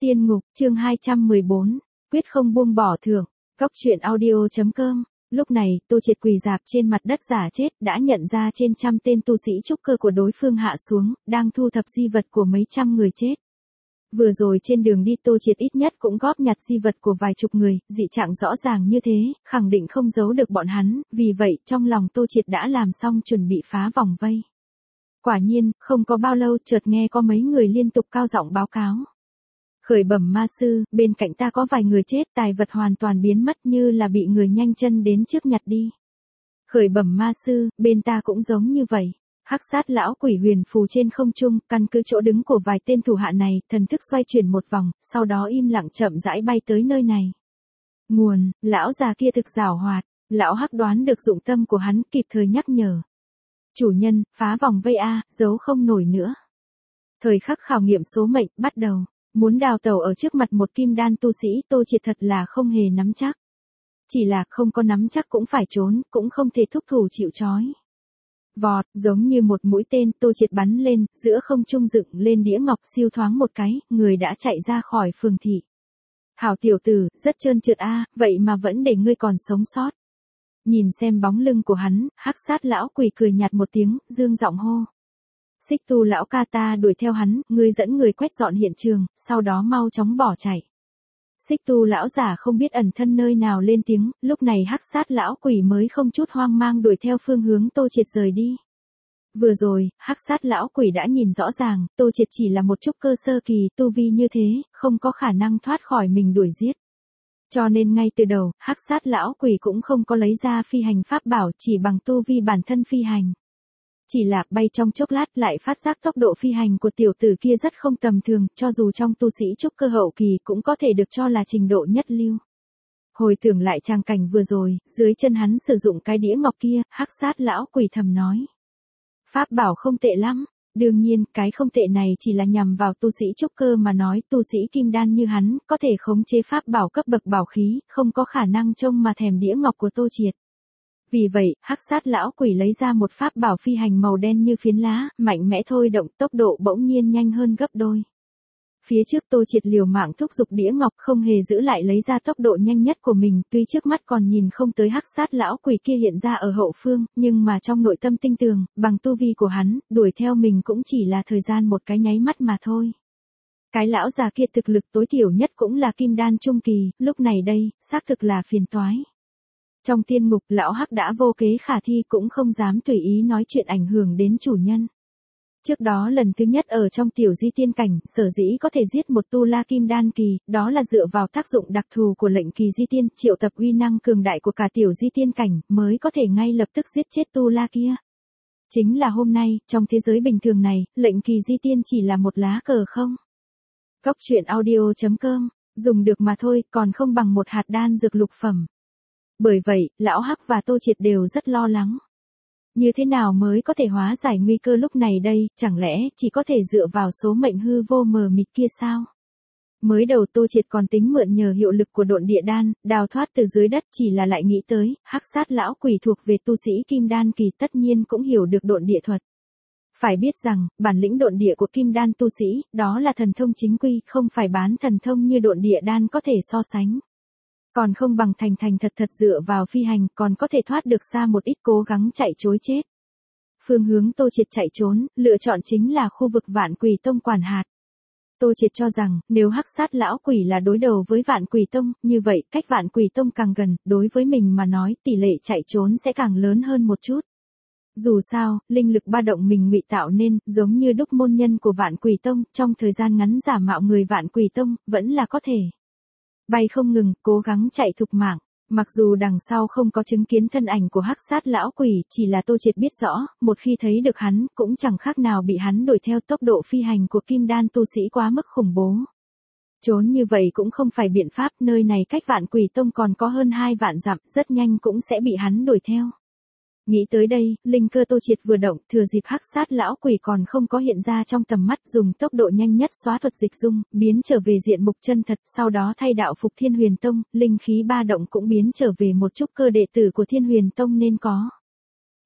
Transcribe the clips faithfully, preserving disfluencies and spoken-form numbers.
Tiên ngục, chương hai trăm mười bốn, quyết không buông bỏ thưởng. Góc truyện audio chấm com. Lúc này, Tô Triệt quỳ dạp trên mặt đất giả chết, đã nhận ra trên trăm tên tu sĩ trúc cơ của đối phương hạ xuống, đang thu thập di vật của mấy trăm người chết. Vừa rồi trên đường đi Tô Triệt ít nhất cũng góp nhặt di vật của vài chục người, dị trạng rõ ràng như thế, khẳng định không giấu được bọn hắn, vì vậy trong lòng Tô Triệt đã làm xong chuẩn bị phá vòng vây. Quả nhiên, không có bao lâu chợt nghe có mấy người liên tục cao giọng báo cáo. Khởi bẩm ma sư, bên cạnh ta có vài người chết, tài vật hoàn toàn biến mất như là bị người nhanh chân đến trước nhặt đi. Khởi bẩm ma sư, bên ta cũng giống như vậy. Hắc sát lão quỷ huyền phù trên không trung, căn cứ chỗ đứng của vài tên thủ hạ này, thần thức xoay chuyển một vòng, sau đó im lặng chậm rãi bay tới nơi này. Nguồn, lão già kia thực giảo hoạt, lão Hắc đoán được dụng tâm của hắn, kịp thời nhắc nhở. Chủ nhân, phá vòng vây a, giấu không nổi nữa. Thời khắc khảo nghiệm số mệnh, bắt đầu. Muốn đào tẩu ở trước mặt một kim đan tu sĩ, Tô Triệt thật là không hề nắm chắc. Chỉ là không có nắm chắc cũng phải trốn, cũng không thể thúc thủ chịu trói. Vọt, giống như một mũi tên, Tô Triệt bắn lên, giữa không trung dựng lên đĩa ngọc, siêu thoáng một cái, người đã chạy ra khỏi phường thị. Hảo tiểu tử, rất trơn trượt a, vậy mà vẫn để ngươi còn sống sót. Nhìn xem bóng lưng của hắn, hắc sát lão quỷ cười nhạt một tiếng, dương giọng hô. Xích tu lão ca, ta đuổi theo hắn, ngươi dẫn người quét dọn hiện trường, sau đó mau chóng bỏ chạy. Xích tu lão giả không biết ẩn thân nơi nào lên tiếng, lúc này hắc sát lão quỷ mới không chút hoang mang đuổi theo phương hướng Tô Triệt rời đi. Vừa rồi, hắc sát lão quỷ đã nhìn rõ ràng, Tô Triệt chỉ là một trúc cơ sơ kỳ, tu vi như thế, không có khả năng thoát khỏi mình đuổi giết. Cho nên ngay từ đầu, hắc sát lão quỷ cũng không có lấy ra phi hành pháp bảo, chỉ bằng tu vi bản thân phi hành. Chỉ là bay trong chốc lát lại phát giác tốc độ phi hành của tiểu tử kia rất không tầm thường, cho dù trong tu sĩ trúc cơ hậu kỳ cũng có thể được cho là trình độ nhất lưu. Hồi tưởng lại trang cảnh vừa rồi, dưới chân hắn sử dụng cái đĩa ngọc kia, hắc sát lão quỷ thầm nói. Pháp bảo không tệ lắm. Đương nhiên, cái không tệ này chỉ là nhằm vào tu sĩ trúc cơ mà nói, tu sĩ kim đan như hắn, có thể khống chế pháp bảo cấp bậc bảo khí, không có khả năng trông mà thèm đĩa ngọc của Tô Triệt. Vì vậy, hắc sát lão quỷ lấy ra một pháp bảo phi hành màu đen như phiến lá, mạnh mẽ thôi động, tốc độ bỗng nhiên nhanh hơn gấp đôi. Phía trước Tô Triệt liều mạng thúc giục đĩa ngọc, không hề giữ lại lấy ra tốc độ nhanh nhất của mình, tuy trước mắt còn nhìn không tới hắc sát lão quỷ kia hiện ra ở hậu phương, nhưng mà trong nội tâm tinh tường, bằng tu vi của hắn, đuổi theo mình cũng chỉ là thời gian một cái nháy mắt mà thôi. Cái lão già kia thực lực tối thiểu nhất cũng là kim đan trung kỳ, lúc này đây, xác thực là phiền toái. Trong tiên ngục, lão Hắc đã vô kế khả thi, cũng không dám tùy ý nói chuyện ảnh hưởng đến chủ nhân. Trước đó lần thứ nhất ở trong tiểu di tiên cảnh, sở dĩ có thể giết một tu la kim đan kỳ, đó là dựa vào tác dụng đặc thù của lệnh kỳ di tiên, triệu tập uy năng cường đại của cả tiểu di tiên cảnh, mới có thể ngay lập tức giết chết tu la kia. Chính là hôm nay, trong thế giới bình thường này, lệnh kỳ di tiên chỉ là một lá cờ không. Góc truyện audio chấm com, dùng được mà thôi, còn không bằng một hạt đan dược lục phẩm. Bởi vậy, lão Hắc và Tô Triệt đều rất lo lắng. Như thế nào mới có thể hóa giải nguy cơ lúc này đây, chẳng lẽ chỉ có thể dựa vào số mệnh hư vô mờ mịt kia sao? Mới đầu Tô Triệt còn tính mượn nhờ hiệu lực của độn địa đan, đào thoát từ dưới đất, chỉ là lại nghĩ tới, hắc sát lão quỷ thuộc về tu sĩ kim đan kỳ tất nhiên cũng hiểu được độn địa thuật. Phải biết rằng, bản lĩnh độn địa của kim đan tu sĩ, đó là thần thông chính quy, không phải bán thần thông như độn địa đan có thể so sánh. Còn không bằng thành thành thật thật dựa vào phi hành, còn có thể thoát được xa một ít, cố gắng chạy trối chết. Phương hướng Tô Triệt chạy trốn, lựa chọn chính là khu vực Vạn Quỷ Tông quản hạt. Tô Triệt cho rằng, nếu hắc sát lão quỷ là đối đầu với Vạn Quỷ Tông, như vậy, cách Vạn Quỷ Tông càng gần, đối với mình mà nói, tỷ lệ chạy trốn sẽ càng lớn hơn một chút. Dù sao, linh lực ba động mình ngụy tạo nên, giống như đúc môn nhân của Vạn Quỷ Tông, trong thời gian ngắn giả mạo người Vạn Quỷ Tông, vẫn là có thể. Bay không ngừng, cố gắng chạy thục mạng. Mặc dù đằng sau không có chứng kiến thân ảnh của hắc sát lão quỷ, chỉ là Tô Triệt biết rõ, một khi thấy được hắn, cũng chẳng khác nào bị hắn đuổi theo, tốc độ phi hành của kim đan tu sĩ quá mức khủng bố. Trốn như vậy cũng không phải biện pháp, nơi này cách Vạn Quỷ Tông còn có hơn hai vạn dặm, rất nhanh cũng sẽ bị hắn đuổi theo. Nghĩ tới đây, linh cơ Tô Triệt vừa động, thừa dịp hắc sát lão quỷ còn không có hiện ra trong tầm mắt, dùng tốc độ nhanh nhất xóa thuật dịch dung, biến trở về diện mục chân thật, sau đó thay đạo phục Thiên Huyền Tông, linh khí ba động cũng biến trở về một trúc cơ đệ tử của Thiên Huyền Tông nên có.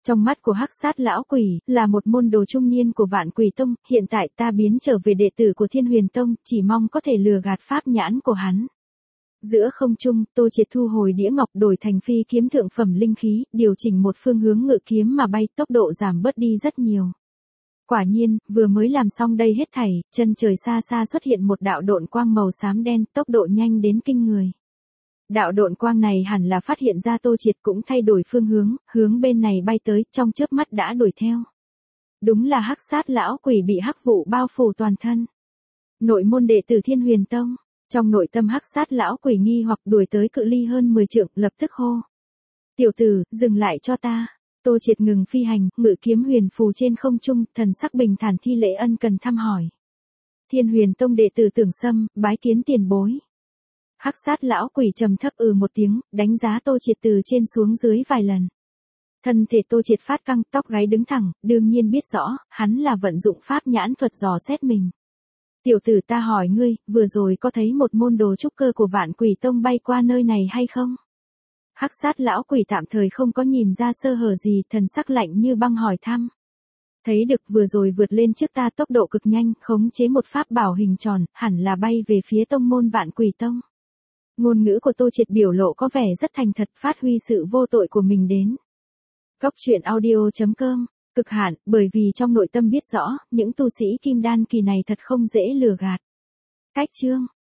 Trong mắt của Hắc Sát lão quỷ, là một môn đồ trung niên của Vạn Quỷ Tông, hiện tại ta biến trở về đệ tử của Thiên Huyền Tông, chỉ mong có thể lừa gạt pháp nhãn của hắn. Giữa không trung, Tô Triệt thu hồi đĩa ngọc đổi thành phi kiếm thượng phẩm linh khí, điều chỉnh một phương hướng ngự kiếm mà bay, tốc độ giảm bớt đi rất nhiều. Quả nhiên, vừa mới làm xong đây hết thảy, chân trời xa xa xuất hiện một đạo độn quang màu xám đen, tốc độ nhanh đến kinh người. Đạo độn quang này hẳn là phát hiện ra Tô Triệt cũng thay đổi phương hướng, hướng bên này bay tới, trong chớp mắt đã đuổi theo. Đúng là Hắc Sát lão quỷ bị hắc vụ bao phủ toàn thân. Nội môn đệ tử Thiên Huyền Tông, trong nội tâm Hắc Sát lão quỷ nghi hoặc đuổi tới cự ly hơn mười trượng, lập tức hô: "Tiểu tử, dừng lại cho ta." Tô Triệt ngừng phi hành, ngự kiếm huyền phù trên không trung, thần sắc bình thản thi lễ ân cần thăm hỏi. Thiên Huyền Tông đệ tử Tưởng Sâm, bái kiến tiền bối. Hắc Sát lão quỷ trầm thấp ừ một tiếng, đánh giá Tô Triệt từ trên xuống dưới vài lần. Thân thể Tô Triệt phát căng, tóc gáy đứng thẳng, đương nhiên biết rõ, hắn là vận dụng pháp nhãn thuật dò xét mình. Tiểu tử, ta hỏi ngươi, vừa rồi có thấy một môn đồ trúc cơ của Vạn Quỷ Tông bay qua nơi này hay không? Hắc Sát lão quỷ tạm thời không có nhìn ra sơ hở gì, thần sắc lạnh như băng hỏi thăm. Thấy được, vừa rồi vượt lên trước ta tốc độ cực nhanh, khống chế một pháp bảo hình tròn, hẳn là bay về phía tông môn Vạn Quỷ Tông. Ngôn ngữ của Tô Triệt biểu lộ có vẻ rất thành thật, phát huy sự vô tội của mình đến. Cốc truyện audio chấm com, cực hạn, bởi vì trong nội tâm biết rõ, những tu sĩ kim đan kỳ này thật không dễ lừa gạt. Cách chương